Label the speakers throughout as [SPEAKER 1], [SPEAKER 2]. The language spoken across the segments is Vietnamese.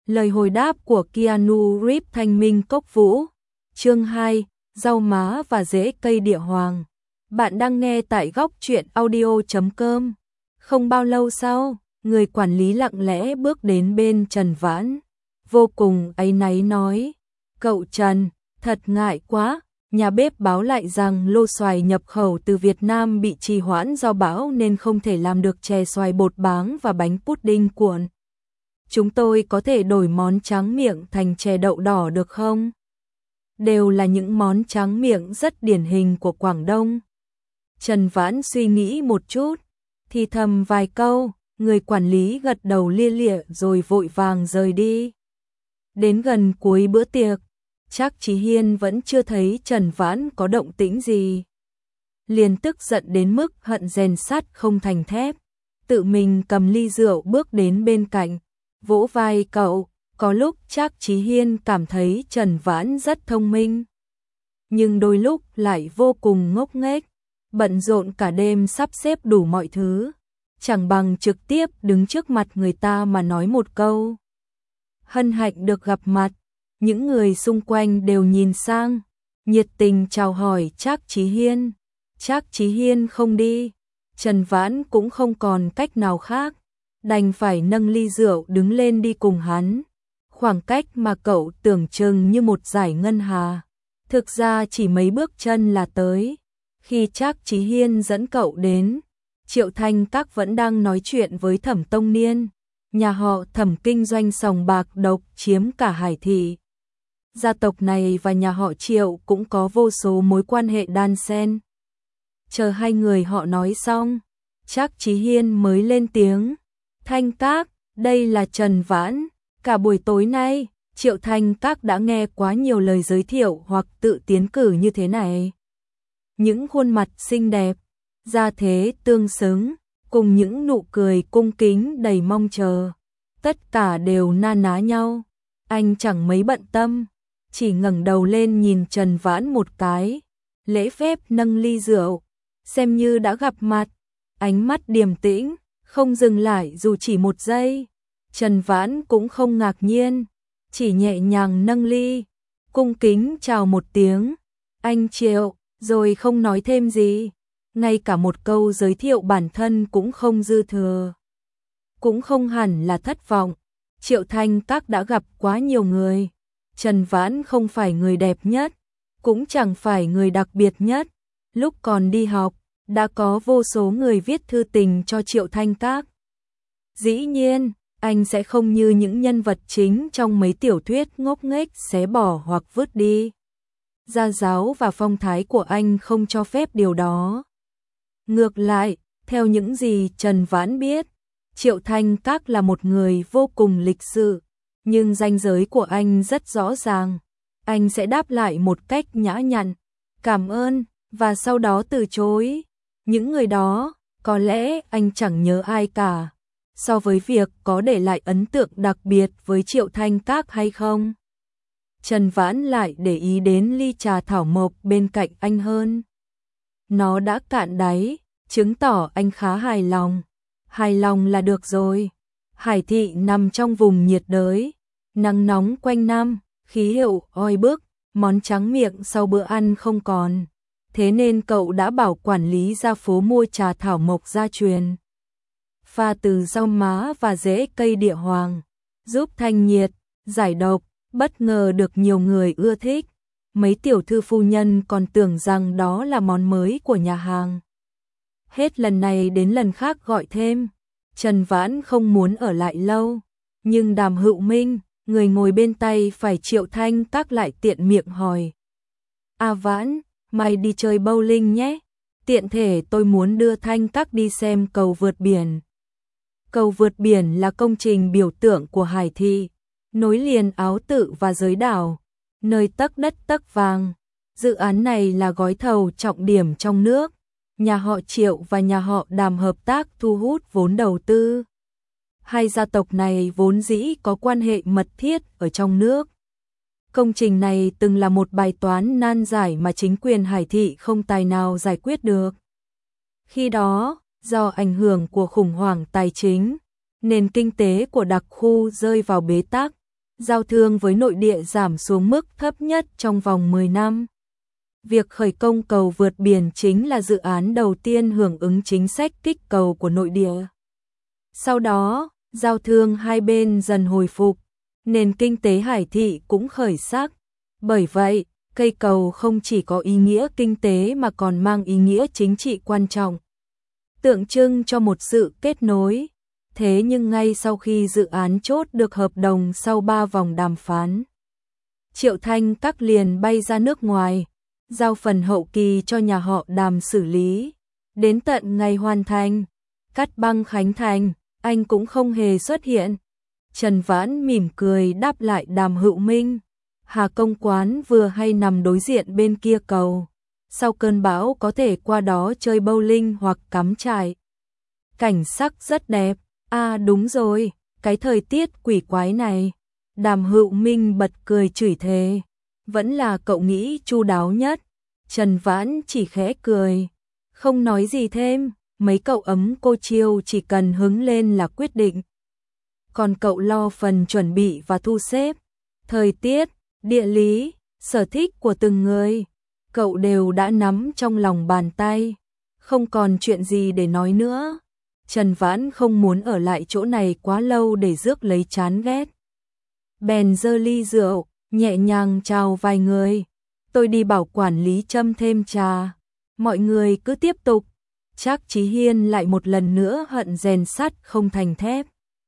[SPEAKER 1] Lời hồi đáp của Keanu Reeves Thanh minh cốc vũ. Chương 2, rau má và rễ cây địa hoàng. Bạn đang nghe tại góc truyện audio.com. Không bao lâu sau, người quản lý lặng lẽ bước đến bên Trần Vãn. Vô cùng áy náy nói, cậu Trần, thật ngại quá, nhà bếp báo lại rằng lô xoài nhập khẩu từ Việt Nam bị trì hoãn do bão nên không thể làm được chè xoài bột báng và bánh pudding cuộn. Chúng tôi có thể đổi món tráng miệng thành chè đậu đỏ được không? Đều là những món tráng miệng rất điển hình của Quảng Đông. Trần Vãn suy nghĩ một chút, thì thầm vài câu, người quản lý gật đầu lia lịa rồi vội vàng rời đi. Đến gần cuối bữa tiệc, Trác Chí Hiên vẫn chưa thấy Trần Vãn có động tĩnh gì. Liền tức giận đến mức hận rèn sắt không thành thép, tự mình cầm ly rượu bước đến bên cạnh, vỗ vai cậu. Có lúc Trác Chí Hiên cảm thấy Trần Vãn rất thông minh, nhưng đôi lúc lại vô cùng ngốc nghếch, bận rộn cả đêm sắp xếp đủ mọi thứ, chẳng bằng trực tiếp đứng trước mặt người ta mà nói một câu. Hân hạnh được gặp mặt, những người xung quanh đều nhìn sang, nhiệt tình chào hỏi Trác Chí Hiên. Trác Chí Hiên không đi, Trần Vãn cũng không còn cách nào khác, đành phải nâng ly rượu đứng lên đi cùng hắn. Khoảng cách mà cậu tưởng chừng như một dải ngân hà, thực ra chỉ mấy bước chân là tới. Khi Trác Chí Hiên dẫn cậu đến, Triệu Thanh Các vẫn đang nói chuyện với Thẩm Tông Niên. Nhà họ Thẩm kinh doanh sòng bạc độc chiếm cả Hải Thị. Gia tộc này và nhà họ Triệu cũng có vô số mối quan hệ đan xen. Chờ hai người họ nói xong, Trác Chí Hiên mới lên tiếng. Thanh Các, đây là Trần Vãn. Cả buổi tối nay, Triệu Thanh Các đã nghe quá nhiều lời giới thiệu hoặc tự tiến cử như thế này. Những khuôn mặt xinh đẹp, gia thế tương xứng, cùng những nụ cười cung kính đầy mong chờ. Tất cả đều na ná nhau. Anh chẳng mấy bận tâm, chỉ ngẩng đầu lên nhìn Trần Vãn một cái, lễ phép nâng ly rượu, xem như đã gặp mặt. Ánh mắt điềm tĩnh, không dừng lại dù chỉ một giây. Trần Vãn cũng không ngạc nhiên, chỉ nhẹ nhàng nâng ly, cung kính chào một tiếng, anh Triệu, rồi không nói thêm gì, ngay cả một câu giới thiệu bản thân cũng không dư thừa. Cũng không hẳn là thất vọng, Triệu Thanh Các đã gặp quá nhiều người, Trần Vãn không phải người đẹp nhất, cũng chẳng phải người đặc biệt nhất. Lúc còn đi học, đã có vô số người viết thư tình cho Triệu Thanh Các. Dĩ nhiên, anh sẽ không như những nhân vật chính trong mấy tiểu thuyết ngốc nghếch xé bỏ hoặc vứt đi. Gia giáo và phong thái của anh không cho phép điều đó. Ngược lại, theo những gì Trần Vãn biết, Triệu Thanh Các là một người vô cùng lịch sự, nhưng ranh giới của anh rất rõ ràng. Anh sẽ đáp lại một cách nhã nhặn, cảm ơn, và sau đó từ chối. Những người đó, có lẽ anh chẳng nhớ ai cả. So với việc có để lại ấn tượng đặc biệt với Triệu Thanh Các hay không, Trần Vãn lại để ý đến ly trà thảo mộc bên cạnh anh hơn. Nó đã cạn đáy, chứng tỏ anh khá hài lòng. Hài lòng là được rồi. Hải Thị nằm trong vùng nhiệt đới, nắng nóng quanh năm, khí hậu oi bức, món tráng miệng sau bữa ăn không còn. Thế nên cậu đã bảo quản lý ra phố mua trà thảo mộc gia truyền, pha từ rau má và rễ cây địa hoàng, giúp thanh nhiệt, giải độc, bất ngờ được nhiều người ưa thích. Mấy tiểu thư phu nhân còn tưởng rằng đó là món mới của nhà hàng. Hết lần này đến lần khác gọi thêm. Trần Vãn không muốn ở lại lâu, nhưng Đàm Hữu Minh, người ngồi bên tay phải Triệu Thanh Các lại tiện miệng hỏi. À Vãn, mày đi chơi bowling nhé, tiện thể tôi muốn đưa Thanh Các đi xem cầu vượt biển. Cầu vượt biển là công trình biểu tượng của Hải Thị, nối liền Áo Tự và giới đảo, nơi tấc đất tấc vàng. Dự án này là gói thầu trọng điểm trong nước. Nhà họ Triệu và nhà họ Đàm hợp tác thu hút vốn đầu tư. Hai gia tộc này vốn dĩ có quan hệ mật thiết ở trong nước. Công trình này từng là một bài toán nan giải mà chính quyền Hải Thị không tài nào giải quyết được. Khi đó, do ảnh hưởng của khủng hoảng tài chính, nền kinh tế của đặc khu rơi vào bế tắc, giao thương với nội địa giảm xuống mức thấp nhất trong vòng 10 năm. Việc khởi công cầu vượt biển chính là dự án đầu tiên hưởng ứng chính sách kích cầu của nội địa. Sau đó, giao thương hai bên dần hồi phục, nền kinh tế Hải Thị cũng khởi sắc. Bởi vậy, cây cầu không chỉ có ý nghĩa kinh tế mà còn mang ý nghĩa chính trị quan trọng, tượng trưng cho một sự kết nối. Thế nhưng ngay sau khi dự án chốt được hợp đồng sau 3 vòng đàm phán, Triệu Thanh Các liền bay ra nước ngoài, giao phần hậu kỳ cho nhà họ Đàm xử lý. Đến tận ngày hoàn thành, cắt băng khánh thành, anh cũng không hề xuất hiện. Trần Vãn mỉm cười đáp lại Đàm Hữu Minh. Hà Công Quán vừa hay nằm đối diện bên kia cầu. Sau cơn bão có thể qua đó chơi bowling hoặc cắm trại. Cảnh sắc rất đẹp. À đúng rồi, cái thời tiết quỷ quái này. Đàm Hữu Minh bật cười chửi thề. Vẫn là cậu nghĩ chu đáo nhất. Trần Vãn chỉ khẽ cười, không nói gì thêm. Mấy cậu ấm cô chiêu chỉ cần hứng lên là quyết định. Còn cậu lo phần chuẩn bị và thu xếp. Thời tiết, địa lý, sở thích của từng người, cậu đều đã nắm trong lòng bàn tay. Không còn chuyện gì để nói nữa. Trần Vãn không muốn ở lại chỗ này quá lâu để rước lấy chán ghét. Bèn giơ ly rượu, nhẹ nhàng chào vài người. Tôi đi bảo quản lý châm thêm trà. Mọi người cứ tiếp tục. Trác Chí Hiên lại một lần nữa hận rèn sắt không thành thép.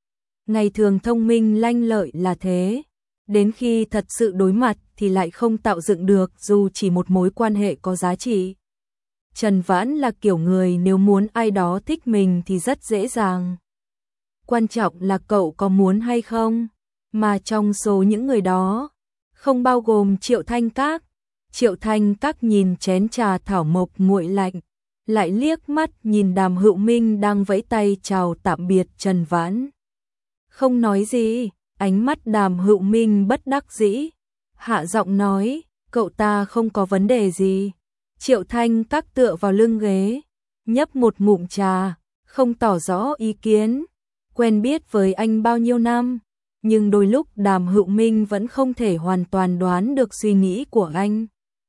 [SPEAKER 1] Ngày thường thông minh lanh lợi là thế. Đến khi thật sự đối mặt thì lại không tạo dựng được dù chỉ một mối quan hệ có giá trị. Trần Vãn là kiểu người nếu muốn ai đó thích mình thì rất dễ dàng. Quan trọng là cậu có muốn hay không. Mà trong số những người đó, không bao gồm Triệu Thanh Các. Triệu Thanh Các nhìn chén trà thảo mộc nguội lạnh, lại liếc mắt nhìn Đàm Hữu Minh đang vẫy tay chào tạm biệt Trần Vãn. Không nói gì, ánh mắt Đàm Hữu Minh bất đắc dĩ, hạ giọng nói, cậu ta không có vấn đề gì. Triệu Thanh Các tựa vào lưng ghế, nhấp một ngụm trà, không tỏ rõ ý kiến. Quen biết với anh bao nhiêu năm, nhưng đôi lúc Đàm Hữu Minh vẫn không thể hoàn toàn đoán được suy nghĩ của anh.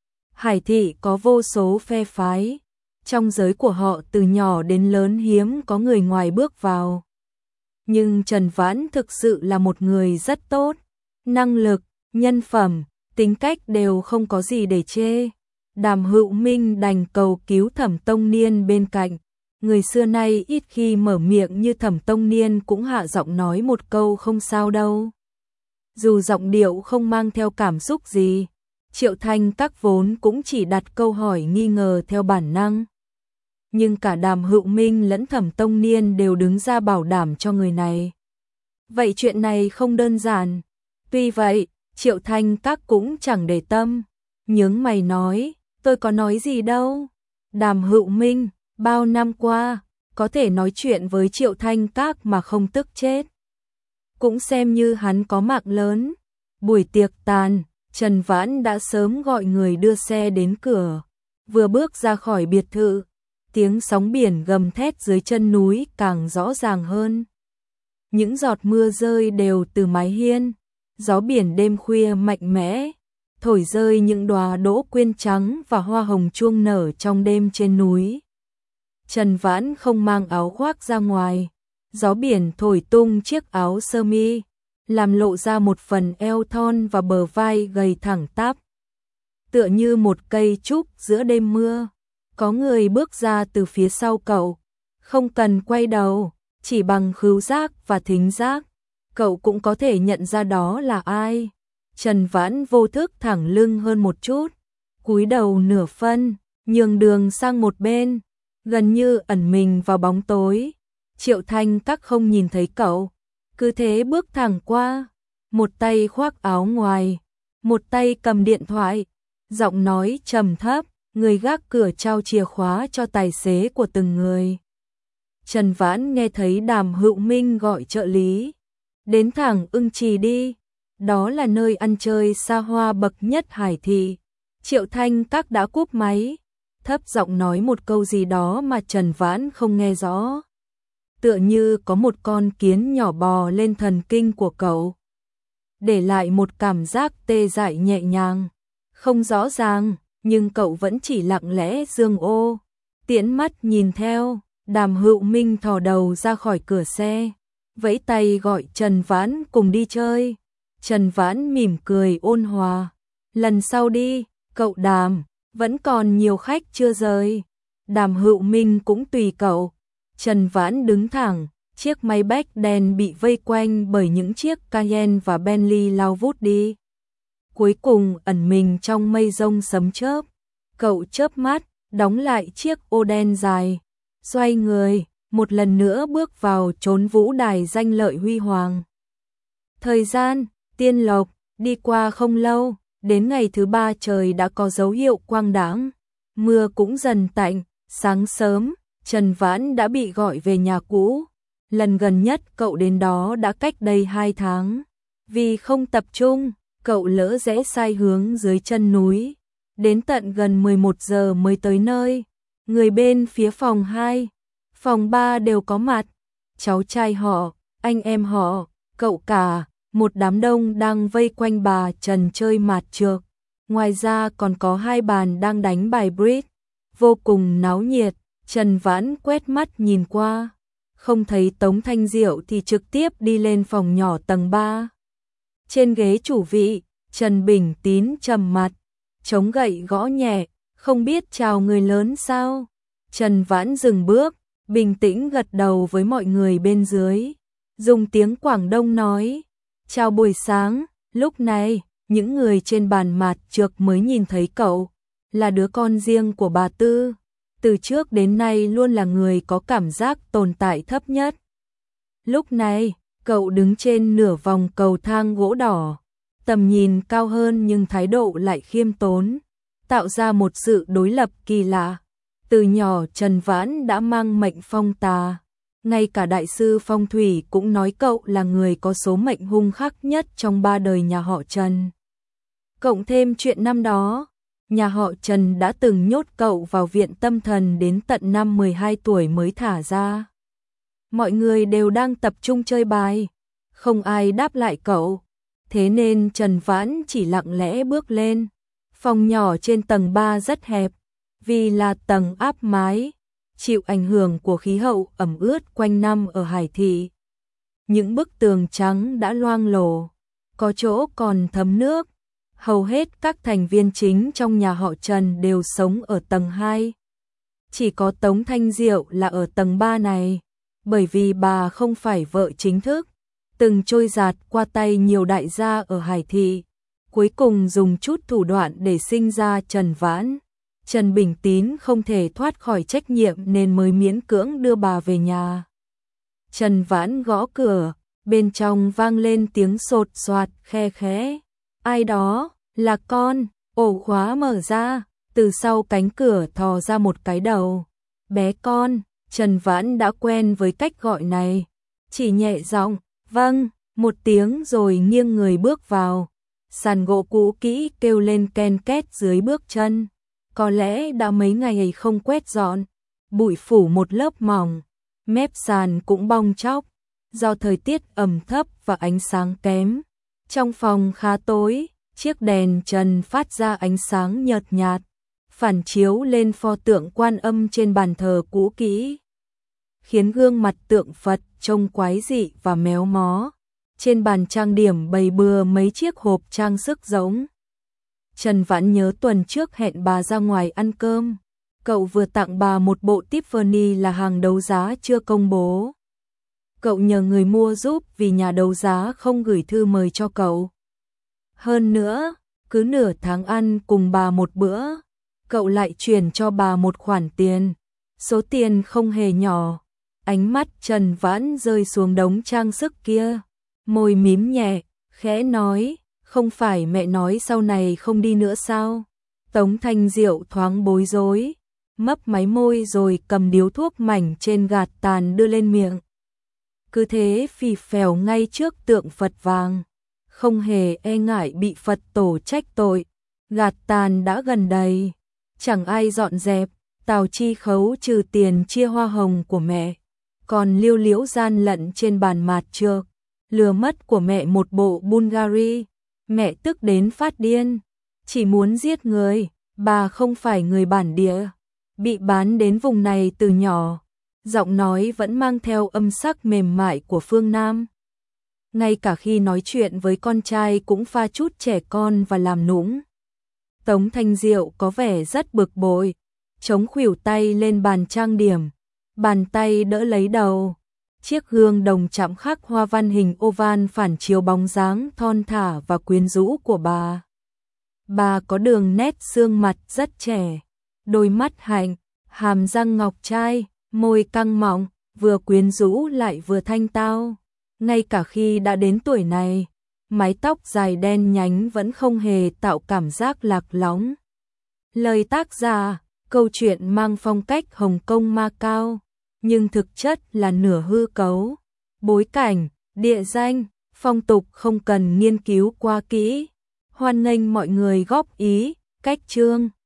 [SPEAKER 1] Hải Thị có vô số phe phái, trong giới của họ từ nhỏ đến lớn hiếm có người ngoài bước vào. Nhưng Trần Vãn thực sự là một người rất tốt, năng lực, nhân phẩm, tính cách đều không có gì để chê. Đàm Hữu Minh đành cầu cứu Thẩm Tông Niên bên cạnh. Người xưa nay ít khi mở miệng như Thẩm Tông Niên cũng hạ giọng nói một câu không sao đâu. Dù giọng điệu không mang theo cảm xúc gì, Triệu Thanh Các vốn cũng chỉ đặt câu hỏi nghi ngờ theo bản năng. Nhưng cả Đàm Hữu Minh lẫn Thẩm Tông Niên đều đứng ra bảo đảm cho người này. Vậy chuyện này không đơn giản. Tuy vậy, Triệu Thanh Các cũng chẳng để tâm. Nhướng mày nói, tôi có nói gì đâu. Đàm Hữu Minh, bao năm qua, có thể nói chuyện với Triệu Thanh Các mà không tức chết. Cũng xem như hắn có mạng lớn. Buổi tiệc tàn, Trần Vãn đã sớm gọi người đưa xe đến cửa. Vừa bước ra khỏi biệt thự, tiếng sóng biển gầm thét dưới chân núi càng rõ ràng hơn. Những giọt mưa rơi đều từ mái hiên, gió biển đêm khuya mạnh mẽ, thổi rơi những đóa đỗ quyên trắng và hoa hồng chuông nở trong đêm trên núi. Trần Vãn không mang áo khoác ra ngoài, gió biển thổi tung chiếc áo sơ mi, làm lộ ra một phần eo thon và bờ vai gầy thẳng tắp. Tựa như một cây trúc giữa đêm mưa, có người bước ra từ phía sau cậu, không cần quay đầu, chỉ bằng khứu giác và thính giác, cậu cũng có thể nhận ra đó là ai. Trần Vãn vô thức thẳng lưng hơn một chút, cúi đầu nửa phân, nhường đường sang một bên, gần như ẩn mình vào bóng tối. Triệu Thanh Các không nhìn thấy cậu, cứ thế bước thẳng qua, một tay khoác áo ngoài, một tay cầm điện thoại, giọng nói trầm thấp, người gác cửa trao chìa khóa cho tài xế của từng người. Trần Vãn nghe thấy Đàm Hữu Minh gọi trợ lý, đến thẳng Ưng Trì đi, đó là nơi ăn chơi xa hoa bậc nhất Hải Thị. Triệu Thanh Các đã cúp máy, thấp giọng nói một câu gì đó mà Trần Vãn không nghe rõ. Tựa như có một con kiến nhỏ bò lên thần kinh của cậu. để lại một cảm giác tê dại nhẹ nhàng, không rõ ràng, nhưng cậu vẫn chỉ lặng lẽ dương ô, tiễn mắt nhìn theo. Đàm Hữu Minh thò đầu ra khỏi cửa xe, vẫy tay gọi Trần Vãn cùng đi chơi. Trần Vãn mỉm cười ôn hòa, lần sau đi, cậu Đàm, vẫn còn nhiều khách chưa rời. Đàm Hữu Minh cũng tùy cậu. Trần Vãn đứng thẳng, chiếc máy bách đen bị vây quanh bởi những chiếc Cayenne và Bentley lao vút đi. Cuối cùng ẩn mình trong mây rông sấm chớp. Cậu chớp mắt, đóng lại chiếc ô đen dài, xoay người, một lần nữa bước vào chốn vũ đài danh lợi huy hoàng. Thời gian, tiên lộc, đi qua không lâu, đến ngày thứ 3 trời đã có dấu hiệu quang đãng, mưa cũng dần tạnh, sáng sớm, Trần Vãn đã bị gọi về nhà cũ. Lần gần nhất cậu đến đó đã cách đây 2 tháng. Vì không tập trung, cậu lỡ rẽ sai hướng dưới chân núi. Đến tận gần 11 giờ mới tới nơi. Người bên phía phòng 2, phòng 3 đều có mặt. Cháu trai họ, anh em họ, cậu cả, một đám đông đang vây quanh bà Trần chơi mạt trược. Ngoài ra còn có 2 bàn đang đánh bài bridge, vô cùng náo nhiệt. Trần Vãn quét mắt nhìn qua, không thấy Tống Thanh Diệu thì trực tiếp đi lên phòng nhỏ tầng 3. Trên ghế chủ vị, Trần Bình Tín trầm mặt, chống gậy gõ nhẹ, không biết chào người lớn sao. Trần Vãn dừng bước, bình tĩnh gật đầu với mọi người bên dưới, dùng tiếng Quảng Đông nói, chào buổi sáng. Lúc này, những người trên bàn mạt trược mới nhìn thấy cậu, là đứa con riêng của bà Tư. Từ trước đến nay luôn là người có cảm giác tồn tại thấp nhất. Lúc này, cậu đứng trên nửa vòng cầu thang gỗ đỏ, tầm nhìn cao hơn nhưng thái độ lại khiêm tốn, tạo ra một sự đối lập kỳ lạ. Từ nhỏ Trần Vãn đã mang mệnh phong tà, ngay cả đại sư phong thủy cũng nói cậu là người có số mệnh hung khắc nhất trong 3 đời nhà họ Trần. Cộng thêm chuyện năm đó, nhà họ Trần đã từng nhốt cậu vào viện tâm thần đến tận năm 12 tuổi mới thả ra. Mọi người đều đang tập trung chơi bài, không ai đáp lại cậu, thế nên Trần Vãn chỉ lặng lẽ bước lên. Phòng nhỏ trên tầng 3 rất hẹp, vì là tầng áp mái, chịu ảnh hưởng của khí hậu ẩm ướt quanh năm ở Hải Thị. Những bức tường trắng đã loang lổ, có chỗ còn thấm nước. Hầu hết các thành viên chính trong nhà họ Trần đều sống ở tầng 2. Chỉ có Tống Thanh Diệu là ở tầng 3 này, bởi vì bà không phải vợ chính thức, từng trôi dạt qua tay nhiều đại gia ở Hải Thị, cuối cùng dùng chút thủ đoạn để sinh ra Trần Vãn. Trần Bình Tín không thể thoát khỏi trách nhiệm nên mới miễn cưỡng đưa bà về nhà. Trần Vãn gõ cửa, bên trong vang lên tiếng sột soạt khe khẽ. Ai đó, là con. Ổ khóa mở ra, từ sau cánh cửa thò ra một cái đầu. Bé con. Trần Vãn đã quen với cách gọi này, chỉ nhẹ giọng, vâng, một tiếng rồi nghiêng người bước vào. Sàn gỗ cũ kỹ kêu lên ken két dưới bước chân, có lẽ đã mấy ngày không quét dọn, bụi phủ một lớp mỏng, mép sàn cũng bong tróc, do thời tiết ẩm thấp và ánh sáng kém. Trong phòng khá tối, chiếc đèn trần phát ra ánh sáng nhợt nhạt, phản chiếu lên pho tượng Quan Âm trên bàn thờ cũ kỹ, khiến gương mặt tượng Phật trông quái dị và méo mó. Trên bàn trang điểm bày bừa mấy chiếc hộp trang sức giống. Trần Vãn nhớ tuần trước hẹn bà ra ngoài ăn cơm, cậu vừa tặng bà một bộ Tiffany là hàng đấu giá chưa công bố. Cậu nhờ người mua giúp vì nhà đấu giá không gửi thư mời cho cậu. Hơn nữa, cứ nửa tháng ăn cùng bà một bữa, cậu lại chuyển cho bà một khoản tiền, số tiền không hề nhỏ. Ánh mắt Trần Vãn rơi xuống đống trang sức kia, môi mím nhẹ, khẽ nói, không phải mẹ nói sau này không đi nữa sao? Tống Thanh Diệu thoáng bối rối, mấp máy môi rồi cầm điếu thuốc mảnh trên gạt tàn đưa lên miệng. Cứ thế phì phèo ngay trước tượng Phật vàng, không hề e ngại bị Phật tổ trách tội. Gạt tàn đã gần đầy, chẳng ai dọn dẹp, Tào Chi Khấu trừ tiền chia hoa hồng của mẹ, còn Liêu Liễu gian lận trên bàn mạt trược. lừa mất của mẹ một bộ Bulgari. Mẹ tức đến phát điên, chỉ muốn giết người, bà không phải người bản địa, bị bán đến vùng này từ nhỏ. Giọng nói vẫn mang theo âm sắc mềm mại của phương Nam. Ngay cả khi nói chuyện với con trai cũng pha chút trẻ con và làm nũng. Tống Thanh Diệu có vẻ rất bực bội, chống khuỷu tay lên bàn trang điểm, bàn tay đỡ lấy đầu. Chiếc gương đồng chạm khắc hoa văn hình oval phản chiếu bóng dáng thon thả và quyến rũ của bà. Bà có đường nét xương mặt rất trẻ, đôi mắt hạnh, hàm răng ngọc trai, môi căng mọng, vừa quyến rũ lại vừa thanh tao. Ngay cả khi đã đến tuổi này, mái tóc dài đen nhánh vẫn không hề tạo cảm giác lạc lõng. Lời tác giả, câu chuyện mang phong cách Hồng Kông Macau, nhưng thực chất là nửa hư cấu. Bối cảnh, địa danh, phong tục không cần nghiên cứu quá kỹ. Hoan nghênh mọi người góp ý, cách chương.